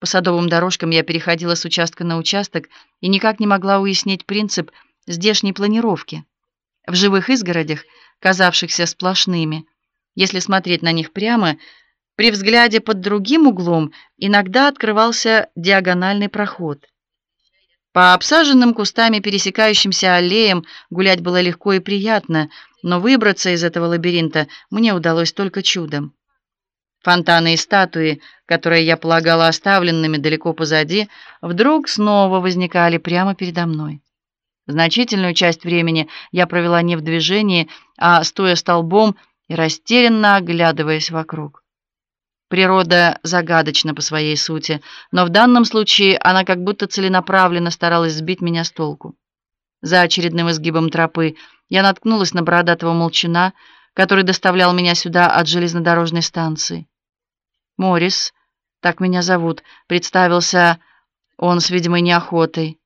садовым дорожкам я переходила с участка на участок и никак не могла уяснить принцип здешней планировки. В живых изгородях, казавшихся сплошными, если смотреть на них прямо, при взгляде под другим углом иногда открывался диагональный проход. По обсаженным кустами пересекающимся аллеям гулять было легко и приятно, но выбраться из этого лабиринта мне удалось только чудом. Фонтаны и статуи, которые я полагала оставленными далеко позади, вдруг снова возникали прямо передо мной. Значительную часть времени я провела не в движении, а стоя столбом и растерянно оглядываясь вокруг. Природа загадочна по своей сути, но в данном случае она как будто целенаправленно старалась сбить меня с толку. За очередным изгибом тропы я наткнулась на бородатого молчуна, который доставлял меня сюда от железнодорожной станции. «Моррис, так меня зовут», — представился он с видимой неохотой.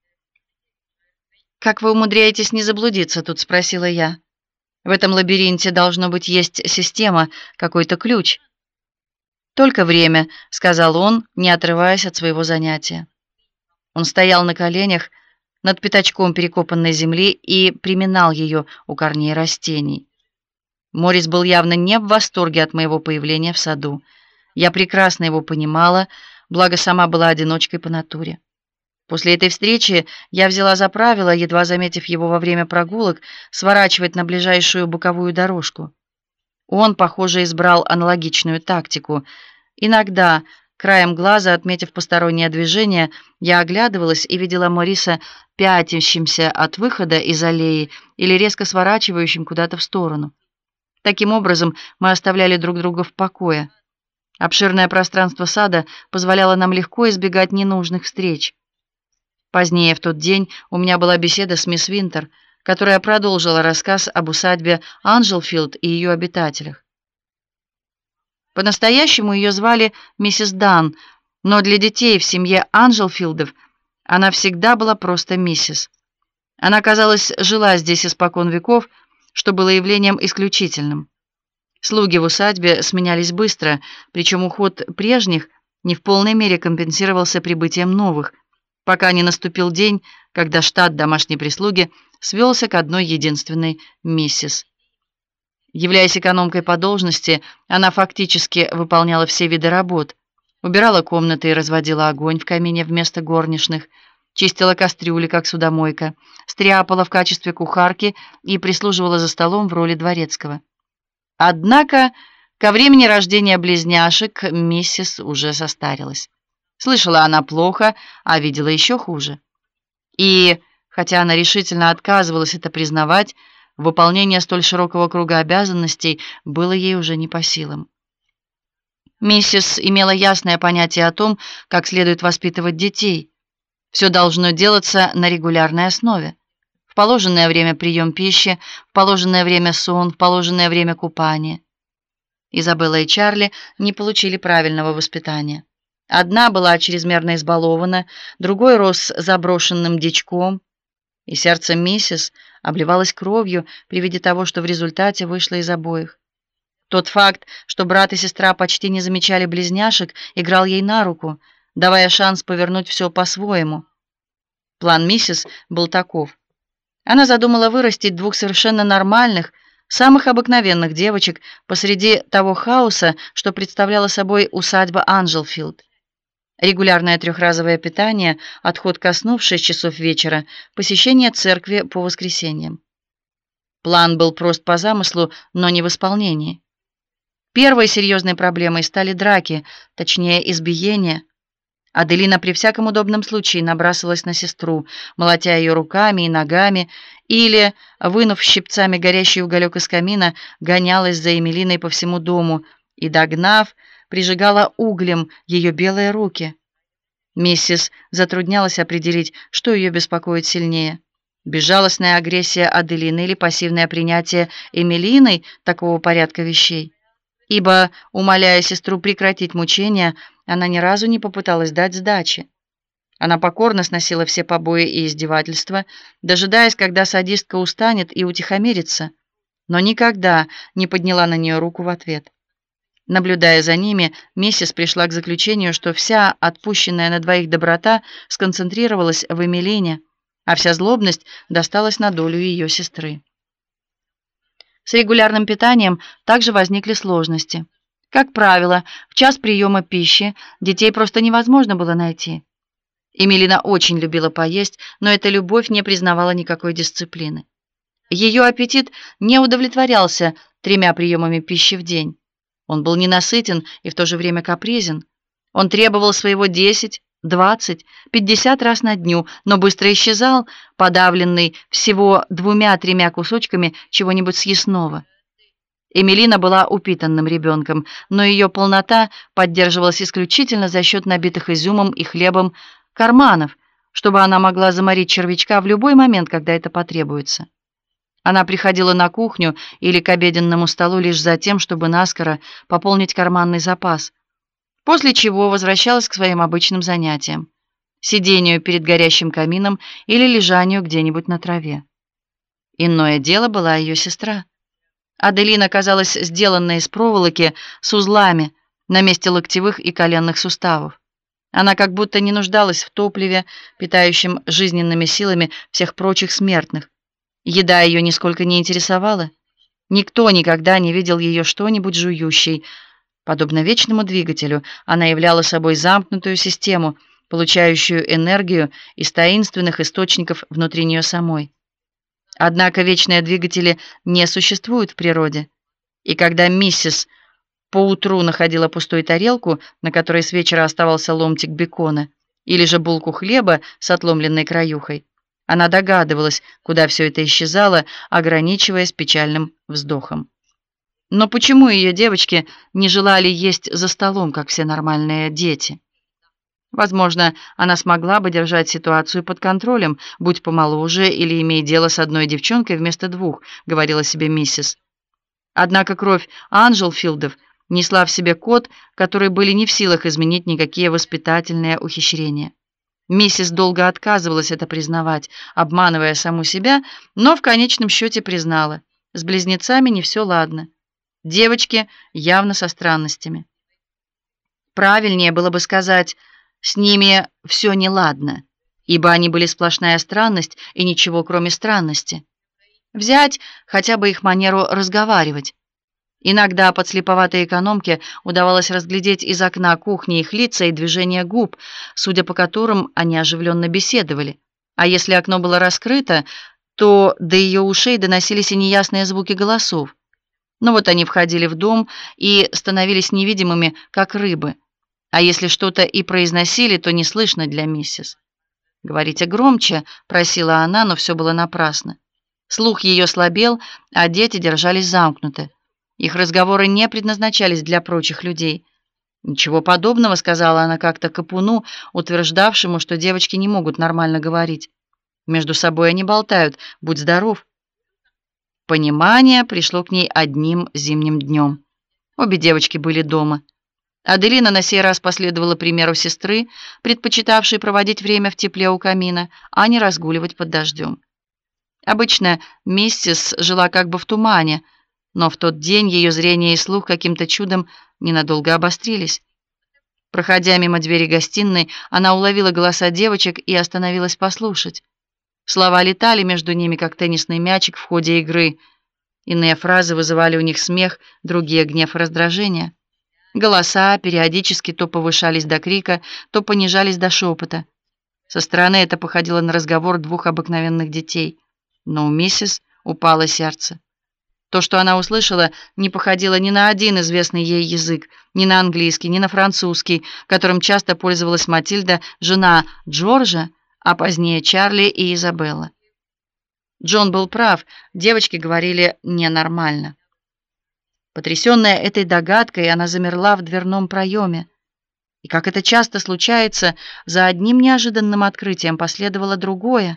«Как вы умудряетесь не заблудиться тут?» — спросила я. «В этом лабиринте, должно быть, есть система, какой-то ключ». «Только время», — сказал он, не отрываясь от своего занятия. Он стоял на коленях над пятачком перекопанной земли и приминал ее у корней растений. Моррис был явно не в восторге от моего появления в саду. Я прекрасно его понимала, благо сама была одиночкой по натуре. После этой встречи я взяла за правило, едва заметив его во время прогулок, сворачивать на ближайшую боковую дорожку. Он, похоже, избрал аналогичную тактику. Иногда, краем глаза отметив постороннее движение, я оглядывалась и видела Морриса пятящимся от выхода из аллеи или резко сворачивающим куда-то в сторону. Таким образом, мы оставляли друг друга в покое. Обширное пространство сада позволяло нам легко избегать ненужных встреч. Позднее в тот день у меня была беседа с мисс Винтер, которая продолжила рассказ об усадьбе Анжелфилд и ее обитателях. По-настоящему ее звали миссис Дан, но для детей в семье Анжелфилдов она всегда была просто миссис. Она, казалось, жила здесь испокон веков, что было явлением исключительным. Слуги в усадьбе сменялись быстро, причем уход прежних не в полной мере компенсировался прибытием новых, пока не наступил день, когда штат домашней прислуги свелся к одной единственной миссис. Являясь экономкой по должности, она фактически выполняла все виды работ: убирала комнаты и разводила огонь в камине вместо горничных, чистила кастрюли как судомойка, стряпала в качестве кухарки и прислуживала за столом в роли дворецкого. Однако ко времени рождения близняшек миссис уже состарилась. Слышала она плохо, а видела еще хуже. И, хотя она решительно отказывалась это признавать, выполнение столь широкого круга обязанностей было ей уже не по силам. Миссис имела ясное понятие о том, как следует воспитывать детей. Все должно делаться на регулярной основе. В положенное время прием пищи, в положенное время сон, в положенное время купание. Изабелла и Чарли не получили правильного воспитания. Одна была чрезмерно избалована, другой рос заброшенным дичком, и сердце миссис обливалось кровью при виде того, что в результате вышло из обоих. Тот факт, что брат и сестра почти не замечали близняшек, играл ей на руку, давая шанс повернуть все по-своему. План миссис был таков: она задумала вырастить двух совершенно нормальных, самых обыкновенных девочек посреди того хаоса, что представляла собой усадьба Анжелфилд. Регулярное трехразовое питание, отход ко сну в 6 часов вечера, посещение церкви по воскресеньям. План был прост по замыслу, но не в исполнении. Первой серьезной проблемой стали драки, точнее избиения. Аделина при всяком удобном случае набрасывалась на сестру, молотя ее руками и ногами, или, вынув щипцами горящий уголек из камина, гонялась за Эмилиной по всему дому и, догнав, прижигала углем ее белые руки. Миссис затруднялась определить, что ее беспокоит сильнее: безжалостная агрессия Аделины или пассивное принятие Эмилиной такого порядка вещей. Ибо, умоляя сестру прекратить мучения, она ни разу не попыталась дать сдачи. Она покорно сносила все побои и издевательства, дожидаясь, когда садистка устанет и утихомирится, но никогда не подняла на нее руку в ответ. Наблюдая за ними, миссис пришла к заключению, что вся отпущенная на двоих доброта сконцентрировалась в Эмилине, а вся злобность досталась на долю ее сестры. С регулярным питанием также возникли сложности. Как правило, в час приема пищи детей просто невозможно было найти. Эмилина очень любила поесть, но эта любовь не признавала никакой дисциплины. Ее аппетит не удовлетворялся 3 приемами пищи в день. Он был ненасытен и в то же время капризен. Он требовал своего 10, 20, 50 раз на дню, но быстро исчезал, подавленный всего 2-3 кусочками чего-нибудь съестного. Эмилина была упитанным ребенком, но ее полнота поддерживалась исключительно за счет набитых изюмом и хлебом карманов, чтобы она могла заморить червячка в любой момент, когда это потребуется. Она приходила на кухню или к обеденному столу лишь за тем, чтобы наскоро пополнить карманный запас, после чего возвращалась к своим обычным занятиям: сидению перед горящим камином или лежанию где-нибудь на траве. Иное дело была ее сестра. Аделина казалась сделанной из проволоки с узлами на месте локтевых и коленных суставов. Она как будто не нуждалась в топливе, питающем жизненными силами всех прочих смертных. Еда ее нисколько не интересовала. Никто никогда не видел ее что-нибудь жующей. Подобно вечному двигателю, она являла собой замкнутую систему, получающую энергию из таинственных источников внутри нее самой. Однако вечные двигатели не существуют в природе. И когда миссис поутру находила пустую тарелку, на которой с вечера оставался ломтик бекона, или же булку хлеба с отломленной краюхой, она догадывалась, куда все это исчезало, ограничиваясь печальным вздохом. Но почему ее девочки не желали есть за столом, как все нормальные дети? Возможно, она смогла бы держать ситуацию под контролем, будь помоложе или имея дело с одной девчонкой вместо 2, говорила себе миссис. Однако кровь Анджелфилдов несла в себе код, который были не в силах изменить никакие воспитательные ухищрения. Миссис долго отказывалась это признавать, обманывая саму себя, но в конечном счете признала: с близнецами не все ладно. Девочки явно со странностями. Правильнее было бы сказать: с ними все неладно, ибо они были сплошная странность и ничего кроме странности. Взять хотя бы их манеру разговаривать. Иногда подслеповатой экономке удавалось разглядеть из окна кухни их лица и движения губ, судя по которым они оживленно беседовали. А если окно было раскрыто, то до ее ушей доносились и неясные звуки голосов. Но вот они входили в дом и становились невидимыми, как рыбы. А если что-то и произносили, то не слышно для миссис. «Говорите громче», — просила она, но все было напрасно. Слух ее слабел, а дети держались замкнуты. Их разговоры не предназначались для прочих людей. «Ничего подобного», — сказала она как-то Капуну, утверждавшему, что девочки не могут нормально говорить. «Между собой они болтают. Будь здоров». Понимание пришло к ней одним зимним днем. Обе девочки были дома. Аделина на сей раз последовала примеру сестры, предпочитавшей проводить время в тепле у камина, а не разгуливать под дождем. Обычно миссис жила как бы в тумане, но в тот день ее зрение и слух каким-то чудом ненадолго обострились. Проходя мимо двери гостиной, она уловила голоса девочек и остановилась послушать. Слова летали между ними, как теннисный мячик в ходе игры. Иные фразы вызывали у них смех, другие — гнев и раздражение. Голоса периодически то повышались до крика, то понижались до шепота. Со стороны это походило на разговор 2 обыкновенных детей. Но у миссис упало сердце. То, что она услышала, не походило ни на один известный ей язык, ни на английский, ни на французский, которым часто пользовалась Матильда, жена Джорджа, а позднее Чарли и Изабелла. Джон был прав, девочки говорили ненормально. Потрясённая этой догадкой, она замерла в дверном проеме. И, как это часто случается, за одним неожиданным открытием последовало другое.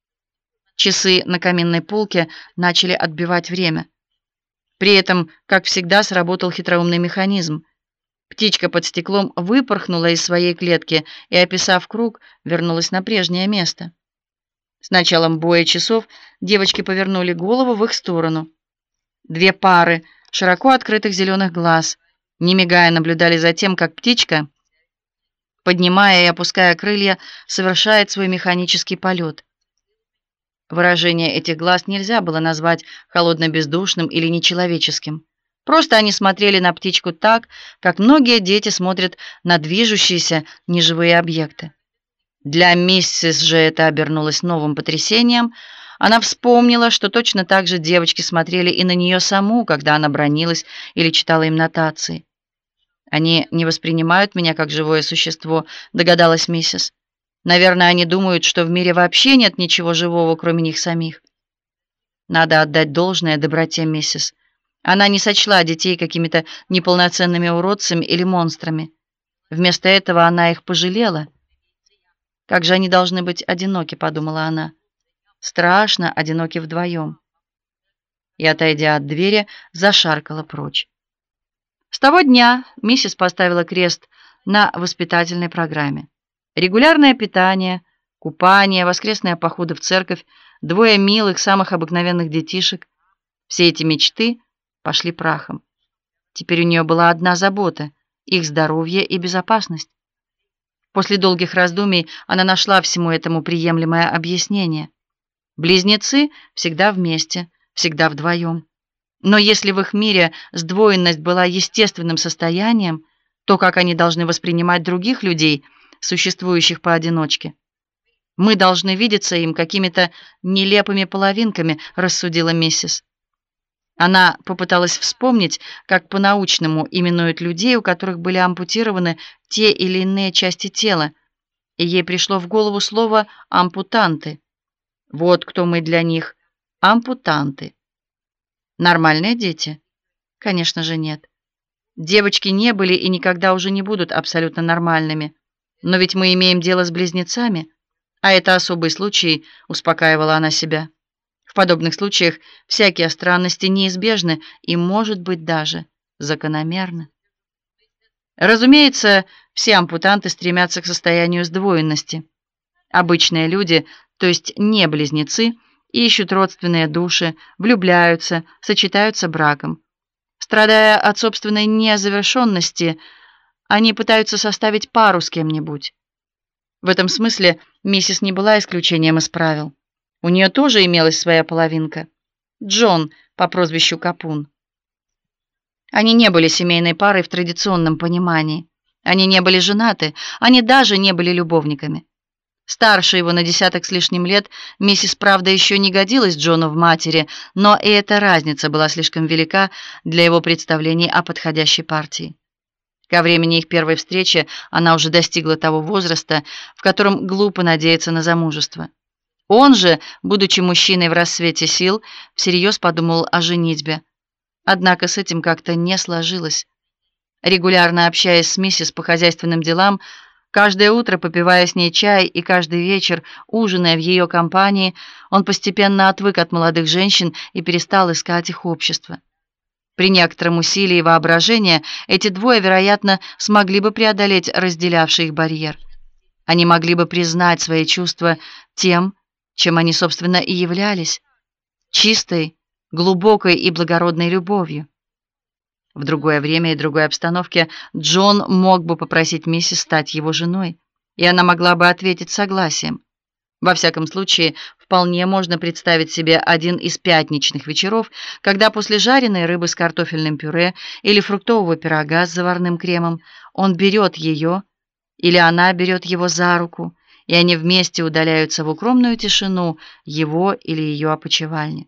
Часы на каминной полке начали отбивать время. При этом, как всегда, сработал хитроумный механизм. Птичка под стеклом выпорхнула из своей клетки и, описав круг, вернулась на прежнее место. С началом боя часов девочки повернули голову в их сторону. 2 пары широко открытых зеленых глаз, не мигая, наблюдали за тем, как птичка, поднимая и опуская крылья, совершает свой механический полет. Выражение этих глаз нельзя было назвать холодно-бездушным или нечеловеческим. Просто они смотрели на птичку так, как многие дети смотрят на движущиеся неживые объекты. Для миссис же это обернулось новым потрясением. Она вспомнила, что точно так же девочки смотрели и на нее саму, когда она бранилась или читала им нотации. «Они не воспринимают меня как живое существо», — догадалась миссис. «Наверное, они думают, что в мире вообще нет ничего живого, кроме них самих». Надо отдать должное доброте миссис. Она не сочла детей какими-то неполноценными уродцами или монстрами. Вместо этого она их пожалела. «Как же они должны быть одиноки», — подумала она. «Страшно одиноки вдвоем». И, отойдя от двери, зашаркала прочь. С того дня миссис поставила крест на воспитательной программе. Регулярное питание, купание, воскресные походы в церковь, 2 милых, самых обыкновенных детишек. Все эти мечты пошли прахом. Теперь у нее была одна забота — их здоровье и безопасность. После долгих раздумий она нашла всему этому приемлемое объяснение. Близнецы всегда вместе, всегда вдвоем. Но если в их мире сдвоенность была естественным состоянием, то как они должны воспринимать других людей, существующих поодиночке? «Мы должны видеться им какими-то нелепыми половинками», — рассудила миссис. Она попыталась вспомнить, как по-научному именуют людей, у которых были ампутированы те или иные части тела, и ей пришло в голову слово «ампутанты». Вот кто мы для них — ампутанты. Нормальные дети? Конечно же, нет. Девочки не были и никогда уже не будут абсолютно нормальными. Но ведь мы имеем дело с близнецами, а это особый случай, успокаивала она себя. В подобных случаях всякие странности неизбежны и, может быть, даже закономерны. Разумеется, все ампутанты стремятся к состоянию сдвоенности. Обычные люди, то есть не близнецы, ищут родственные души, влюбляются, сочетаются браком. Страдая от собственной незавершенности, они пытаются составить пару с кем-нибудь. В этом смысле миссис не была исключением из правил. У нее тоже имелась своя половинка — Джон по прозвищу Капун. Они не были семейной парой в традиционном понимании. Они не были женаты, они даже не были любовниками. Старше его на 10 с лишним лет, миссис, правда, еще не годилась Джону в матери, но и эта разница была слишком велика для его представлений о подходящей партии. Ко времени их первой встречи она уже достигла того возраста, в котором глупо надеяться на замужество. Он же, будучи мужчиной в расцвете сил, всерьез подумал о женитьбе. Однако с этим как-то не сложилось. Регулярно общаясь с миссис по хозяйственным делам, каждое утро попивая с ней чай и каждый вечер ужиная в ее компании, он постепенно отвык от молодых женщин и перестал искать их общество. При некотором усилии воображения эти двое, вероятно, смогли бы преодолеть разделявший их барьер. Они могли бы признать свои чувства тем, чем они, собственно, и являлись — чистой, глубокой и благородной любовью. В другое время и другой обстановке Джон мог бы попросить миссис стать его женой, и она могла бы ответить согласием. Во всяком случае, вполне можно представить себе один из пятничных вечеров, когда после жареной рыбы с картофельным пюре или фруктового пирога с заварным кремом он берет ее, или она берет его за руку, и они вместе удаляются в укромную тишину его или ее опочивальни.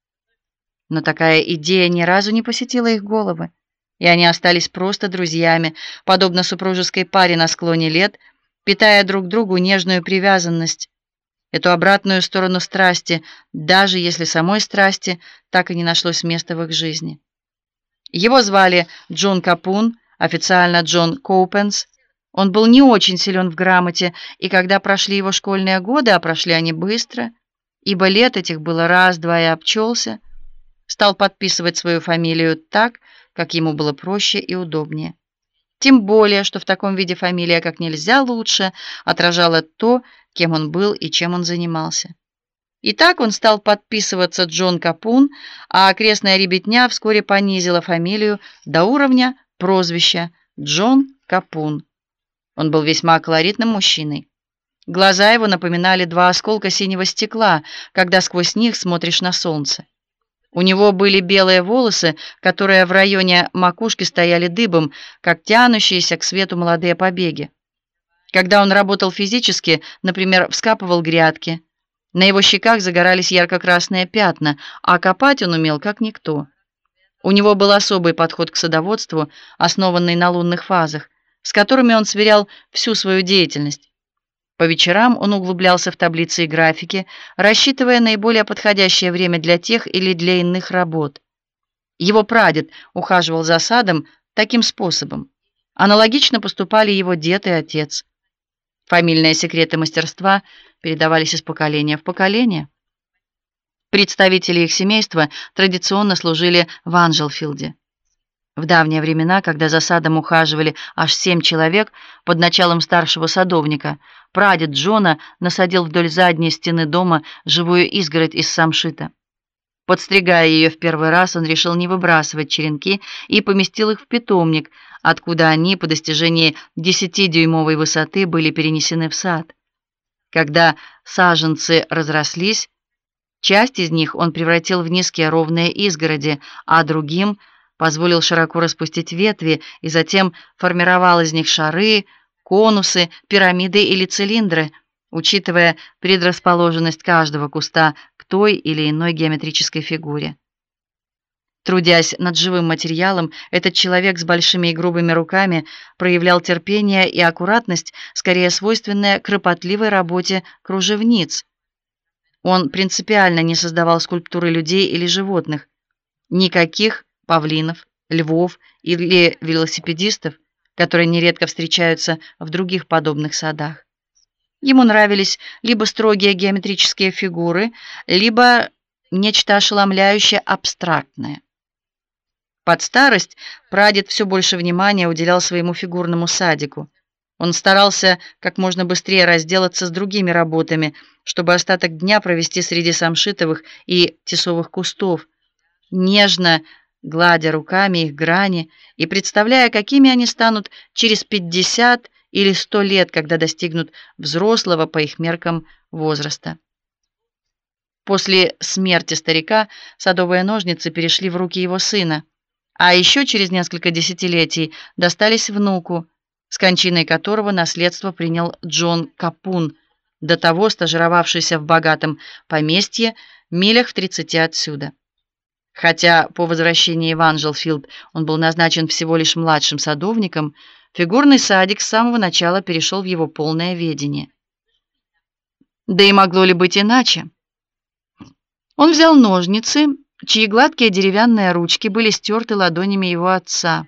Но такая идея ни разу не посетила их головы, и они остались просто друзьями, подобно супружеской паре на склоне лет, питая друг другу нежную привязанность, эту обратную сторону страсти, даже если самой страсти так и не нашлось места в их жизни. Его звали Джон Капун, официально Джон Коупенс. Он был не очень силен в грамоте, и когда прошли его школьные годы, а прошли они быстро, ибо лет этих было раз-два и обчелся, стал подписывать свою фамилию так, как ему было проще и удобнее. Тем более, что в таком виде фамилия как нельзя лучше отражала то, кем он был и чем он занимался. И так он стал подписываться Джон Капун, а окрестная ребятня вскоре понизила фамилию до уровня прозвище Джон Капун. Он был весьма колоритным мужчиной. Глаза его напоминали два осколка синего стекла, когда сквозь них смотришь на солнце. У него были белые волосы, которые в районе макушки стояли дыбом, как тянущиеся к свету молодые побеги. Когда он работал физически, например, вскапывал грядки, на его щеках загорались ярко-красные пятна, а копать он умел как никто. У него был особый подход к садоводству, основанный на лунных фазах, с которыми он сверял всю свою деятельность. По вечерам он углублялся в таблицы и графики, рассчитывая наиболее подходящее время для тех или для иных работ. Его прадед ухаживал за садом таким способом. Аналогично поступали его дед и отец. Фамильные секреты мастерства передавались из поколения в поколение. Представители их семейства традиционно служили в Анджелфилде. В давние времена, когда за садом ухаживали аж 7 человек под началом старшего садовника, прадед Джона насадил вдоль задней стены дома живую изгородь из самшита. Подстригая ее в первый раз, он решил не выбрасывать черенки и поместил их в питомник, откуда они по достижении 10-дюймовой высоты были перенесены в сад. Когда саженцы разрослись, часть из них он превратил в низкие ровные изгороди, а другим позволил широко распустить ветви и затем формировал из них шары, конусы, пирамиды или цилиндры, учитывая предрасположенность каждого куста к той или иной геометрической фигуре. Трудясь над живым материалом, этот человек с большими и грубыми руками проявлял терпение и аккуратность, скорее свойственные кропотливой работе кружевниц. Он принципиально не создавал скульптуры людей или животных, никаких павлинов, львов или велосипедистов, которые нередко встречаются в других подобных садах. Ему нравились либо строгие геометрические фигуры, либо нечто ошеломляющее абстрактное. Под старость прадед все больше внимания уделял своему фигурному садику. Он старался как можно быстрее разделаться с другими работами, чтобы остаток дня провести среди самшитовых и тисовых кустов, нежно гладя руками их грани и представляя, какими они станут через 50 или 100 лет, когда достигнут взрослого по их меркам возраста. После смерти старика садовые ножницы перешли в руки его сына, а еще через несколько десятилетий достались внуку, с кончиной которого наследство принял Джон Капун, до того стажировавшийся в богатом поместье милях в 30 отсюда. Хотя по возвращении в Анджелфилд он был назначен всего лишь младшим садовником, фигурный садик с самого начала перешел в его полное ведение. Да и могло ли быть иначе? Он взял ножницы, чьи гладкие деревянные ручки были стерты ладонями его отца,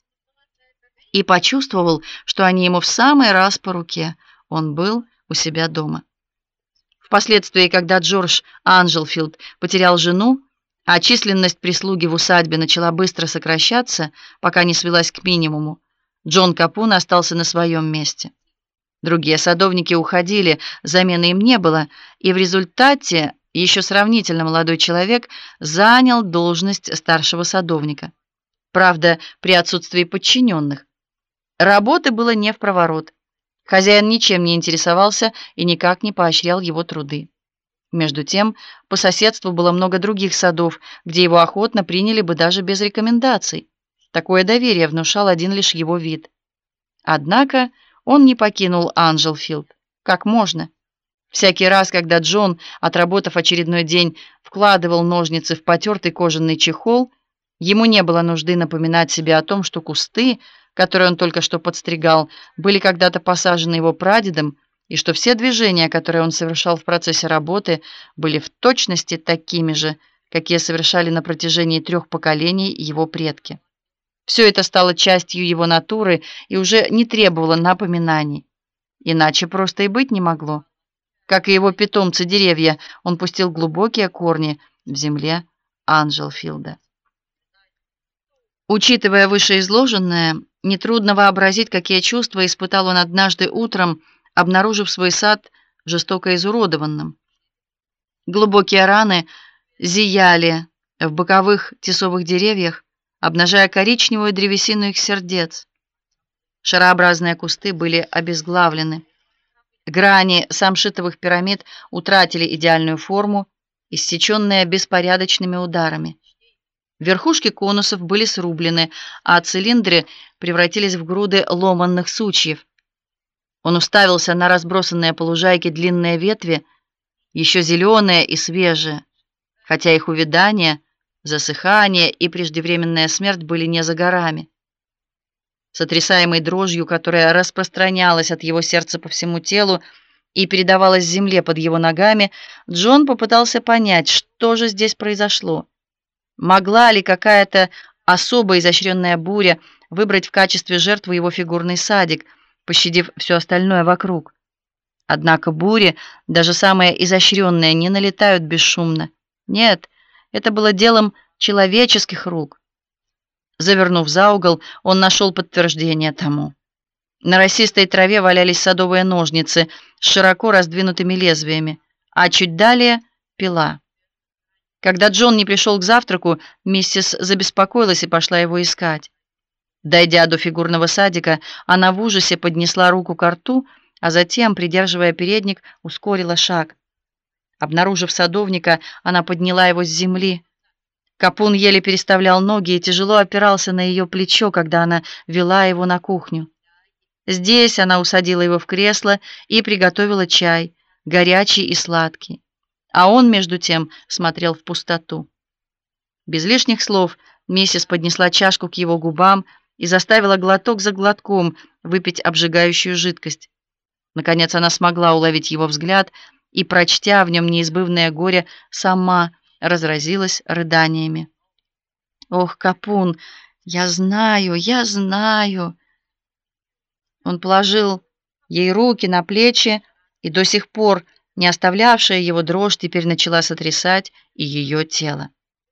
и почувствовал, что они ему в самый раз по руке. Он был у себя дома. Впоследствии, когда Джордж Анджелфилд потерял жену, а численность прислуги в усадьбе начала быстро сокращаться, пока не свелась к минимуму, Джон Капун остался на своем месте. Другие садовники уходили, замены им не было, и в результате еще сравнительно молодой человек занял должность старшего садовника. Правда, при отсутствии подчиненных. Работы было не впроворот. Хозяин ничем не интересовался и никак не поощрял его труды. Между тем, по соседству было много других садов, где его охотно приняли бы даже без рекомендаций. Такое доверие внушал один лишь его вид. Однако он не покинул Анджелфилд. Как можно? Всякий раз, когда Джон, отработав очередной день, вкладывал ножницы в потертый кожаный чехол, ему не было нужды напоминать себе о том, что кусты, которые он только что подстригал, были когда-то посажены его прадедом, и что все движения, которые он совершал в процессе работы, были в точности такими же, какие совершали на протяжении 3 поколений его предки. Все это стало частью его натуры и уже не требовало напоминаний. Иначе просто и быть не могло. Как и его питомцы-деревья, он пустил глубокие корни в земле Анджелфилда. Учитывая вышеизложенное, нетрудно вообразить, какие чувства испытал он однажды утром, обнаружив свой сад жестоко изуродованным. Глубокие раны зияли в боковых тисовых деревьях, обнажая коричневую древесину их сердец. Шарообразные кусты были обезглавлены. Грани самшитовых пирамид утратили идеальную форму, иссеченные беспорядочными ударами. Верхушки конусов были срублены, а цилиндры превратились в груды ломанных сучьев. Он уставился на разбросанные по лужайке длинные ветви, еще зеленые и свежие, хотя их увядание, засыхание и преждевременная смерть были не за горами. Сотрясаемой дрожью, которая распространялась от его сердца по всему телу и передавалась земле под его ногами, Джон попытался понять, что же здесь произошло. Могла ли какая-то особо изощренная буря выбрать в качестве жертвы его фигурный садик, пощадив все остальное вокруг? Однако бури, даже самые изощренные, не налетают бесшумно. Нет, это было делом человеческих рук. Завернув за угол, он нашел подтверждение тому. На росистой траве валялись садовые ножницы с широко раздвинутыми лезвиями, а чуть далее — пила. Когда Джон не пришел к завтраку, миссис забеспокоилась и пошла его искать. Дойдя до фигурного садика, она в ужасе поднесла руку ко рту, а затем, придерживая передник, ускорила шаг. Обнаружив садовника, она подняла его с земли. Капун еле переставлял ноги и тяжело опирался на ее плечо, когда она вела его на кухню. Здесь она усадила его в кресло и приготовила чай, горячий и сладкий. А он, между тем, смотрел в пустоту. Без лишних слов миссис поднесла чашку к его губам и заставила глоток за глотком выпить обжигающую жидкость. Наконец она смогла уловить его взгляд и, прочтя в нем неизбывное горе, сама разразилась рыданиями. «Ох, Капун, я знаю, я знаю!» Он положил ей руки на плечи, и до сих пор не оставлявшая его дрожь теперь начала сотрясать и ее тело.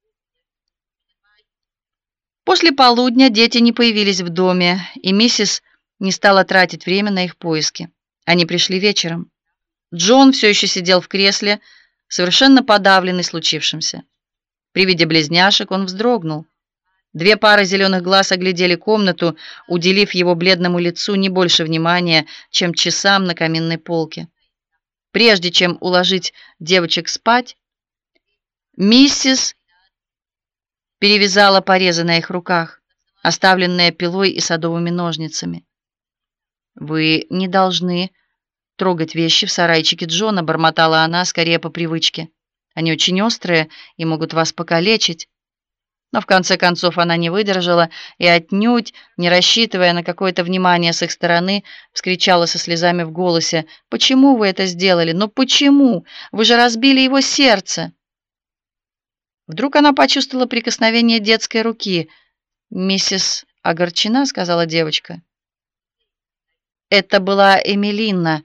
После полудня дети не появились в доме, и миссис не стала тратить время на их поиски. Они пришли вечером. Джон все еще сидел в кресле, совершенно подавленный случившимся. При виде близняшек он вздрогнул. Две пары зеленых глаз оглядели комнату, уделив его бледному лицу не больше внимания, чем часам на каминной полке. Прежде чем уложить девочек спать, миссис перевязала порезы на их руках, оставленные пилой и садовыми ножницами. «Вы не должны трогать вещи в сарайчике Джона», — бормотала она скорее по привычке. «Они очень острые и могут вас покалечить». Но в конце концов она не выдержала и, отнюдь не рассчитывая на какое-то внимание с их стороны, вскричала со слезами в голосе: «Почему вы это сделали? Ну почему? Вы же разбили его сердце!» Вдруг она почувствовала прикосновение детской руки. «Миссис огорчена», — сказала девочка. Это была Эмилина.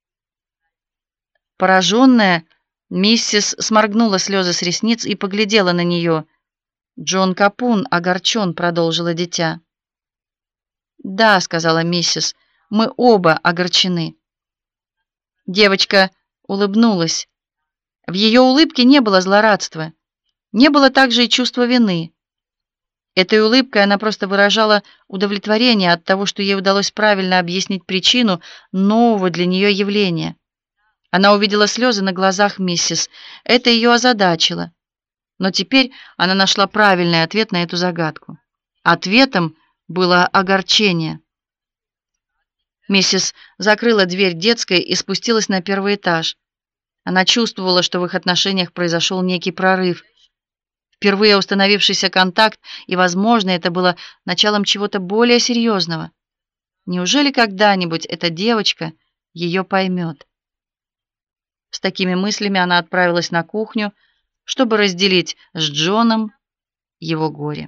Пораженная, миссис сморгнула слезы с ресниц и поглядела на нее. «Джон Капун огорчен», — продолжила дитя. «Да», — сказала миссис, — «мы оба огорчены». Девочка улыбнулась. В ее улыбке не было злорадства, не было также и чувства вины. Этой улыбкой она просто выражала удовлетворение от того, что ей удалось правильно объяснить причину нового для нее явления. Она увидела слезы на глазах миссис. Это ее озадачило. Но теперь она нашла правильный ответ на эту загадку. Ответом было огорчение. Миссис закрыла дверь детской и спустилась на первый этаж. Она чувствовала, что в их отношениях произошел некий прорыв. Впервые установившийся контакт, и, возможно, это было началом чего-то более серьезного. Неужели когда-нибудь эта девочка ее поймет? С такими мыслями она отправилась на кухню, чтобы разделить с Джоном его горе.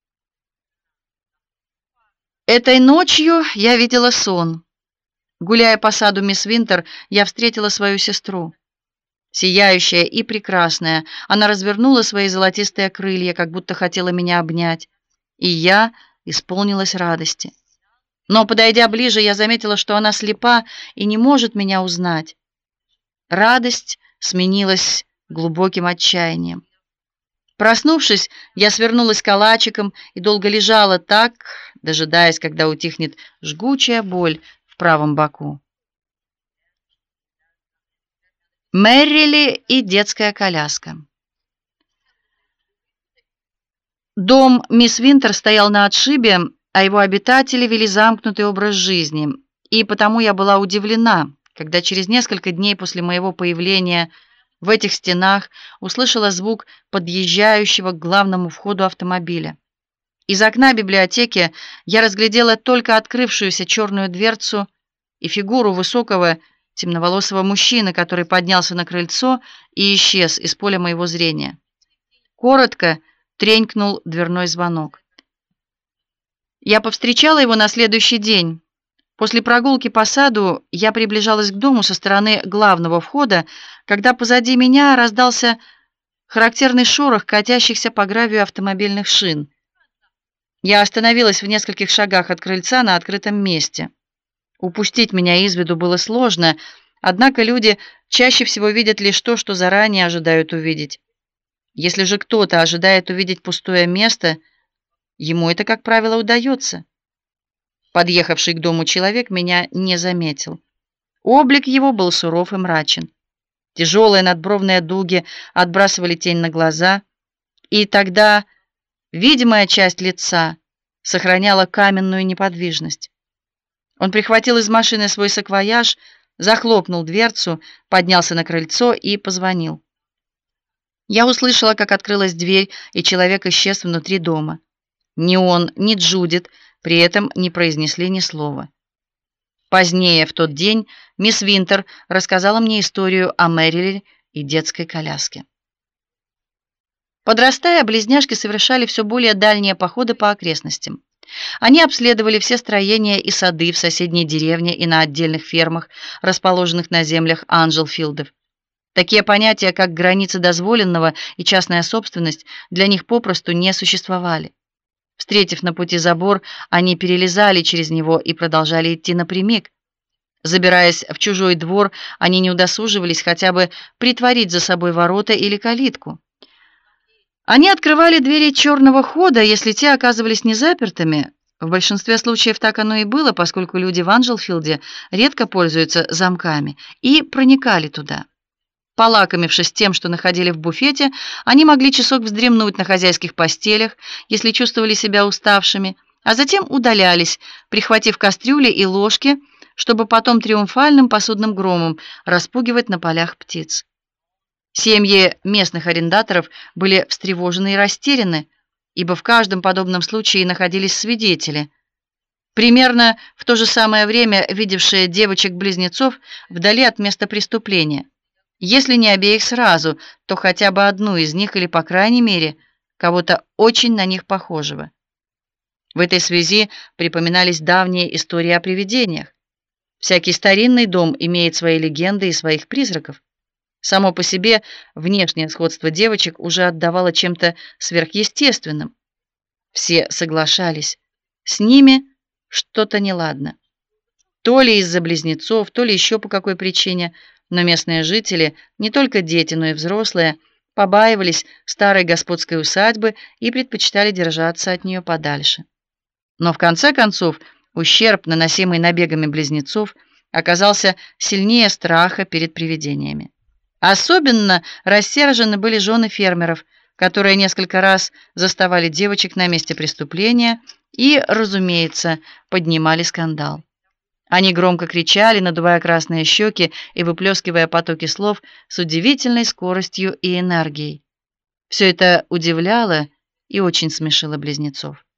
Этой ночью я видела сон. Гуляя по саду мисс Винтер, я встретила свою сестру. Сияющая и прекрасная, она развернула свои золотистые крылья, как будто хотела меня обнять, и я исполнилась радости. Но, подойдя ближе, я заметила, что она слепа и не может меня узнать. Радость сменилась глубоким отчаянием. Проснувшись, я свернулась калачиком и долго лежала так, дожидаясь, когда утихнет жгучая боль в правом боку. Меррили и детская коляска. Дом мисс Винтер стоял на отшибе, а его обитатели вели замкнутый образ жизни, и потому я была удивлена, когда через несколько дней после моего появления в этих стенах услышала звук подъезжающего к главному входу автомобиля. Из окна библиотеки я разглядела только открывшуюся черную дверцу и фигуру высокого темноволосого мужчины, который поднялся на крыльцо и исчез из поля моего зрения. Коротко тренькнул дверной звонок. Я повстречала его на следующий день. После прогулки по саду я приближалась к дому со стороны главного входа, когда позади меня раздался характерный шорох катящихся по гравию автомобильных шин. Я остановилась в нескольких шагах от крыльца на открытом месте. Упустить меня из виду было сложно, однако люди чаще всего видят лишь то, что заранее ожидают увидеть. Если же кто-то ожидает увидеть пустое место, ему это, как правило, удается. Подъехавший к дому человек меня не заметил. Облик его был суров и мрачен. Тяжелые надбровные дуги отбрасывали тень на глаза, и тогда видимая часть лица сохраняла каменную неподвижность. Он прихватил из машины свой саквояж, захлопнул дверцу, поднялся на крыльцо и позвонил. Я услышала, как открылась дверь, и человек исчез внутри дома. Ни он, ни Джудит при этом не произнесли ни слова. Позднее, в тот день, мисс Винтер рассказала мне историю о Мерриле и детской коляске. Подрастая, близняшки совершали все более дальние походы по окрестностям. Они обследовали все строения и сады в соседней деревне и на отдельных фермах, расположенных на землях Анджелфилдов. Такие понятия, как границы дозволенного и частная собственность, для них попросту не существовали. Встретив на пути забор, они перелезали через него и продолжали идти напрямик. Забираясь в чужой двор, они не удосуживались хотя бы притворить за собой ворота или калитку. Они открывали двери черного хода, если те оказывались незапертыми. В большинстве случаев так оно и было, поскольку люди в Анджелфилде редко пользуются замками, и проникали туда. Полакомившись тем, что находили в буфете, они могли часок вздремнуть на хозяйских постелях, если чувствовали себя уставшими, а затем удалялись, прихватив кастрюли и ложки, чтобы потом триумфальным посудным громом распугивать на полях птиц. Семьи местных арендаторов были встревожены и растеряны, ибо в каждом подобном случае находились свидетели, примерно в то же самое время видевшие девочек-близнецов вдали от места преступления. Если не обеих сразу, то хотя бы одну из них или, по крайней мере, кого-то очень на них похожего. В этой связи припоминались давние истории о привидениях. Всякий старинный дом имеет свои легенды и своих призраков. Само по себе внешнее сходство девочек уже отдавало чем-то сверхъестественным. Все соглашались, с ними что-то неладно. То ли из-за близнецов, то ли еще по какой причине, но местные жители, не только дети, но и взрослые, побаивались старой господской усадьбы и предпочитали держаться от нее подальше. Но в конце концов ущерб, наносимый набегами близнецов, оказался сильнее страха перед привидениями. Особенно рассержены были жены фермеров, которые несколько раз заставали девочек на месте преступления и, разумеется, поднимали скандал. Они громко кричали, надувая красные щеки и выплескивая потоки слов с удивительной скоростью и энергией. Все это удивляло и очень смешило близнецов.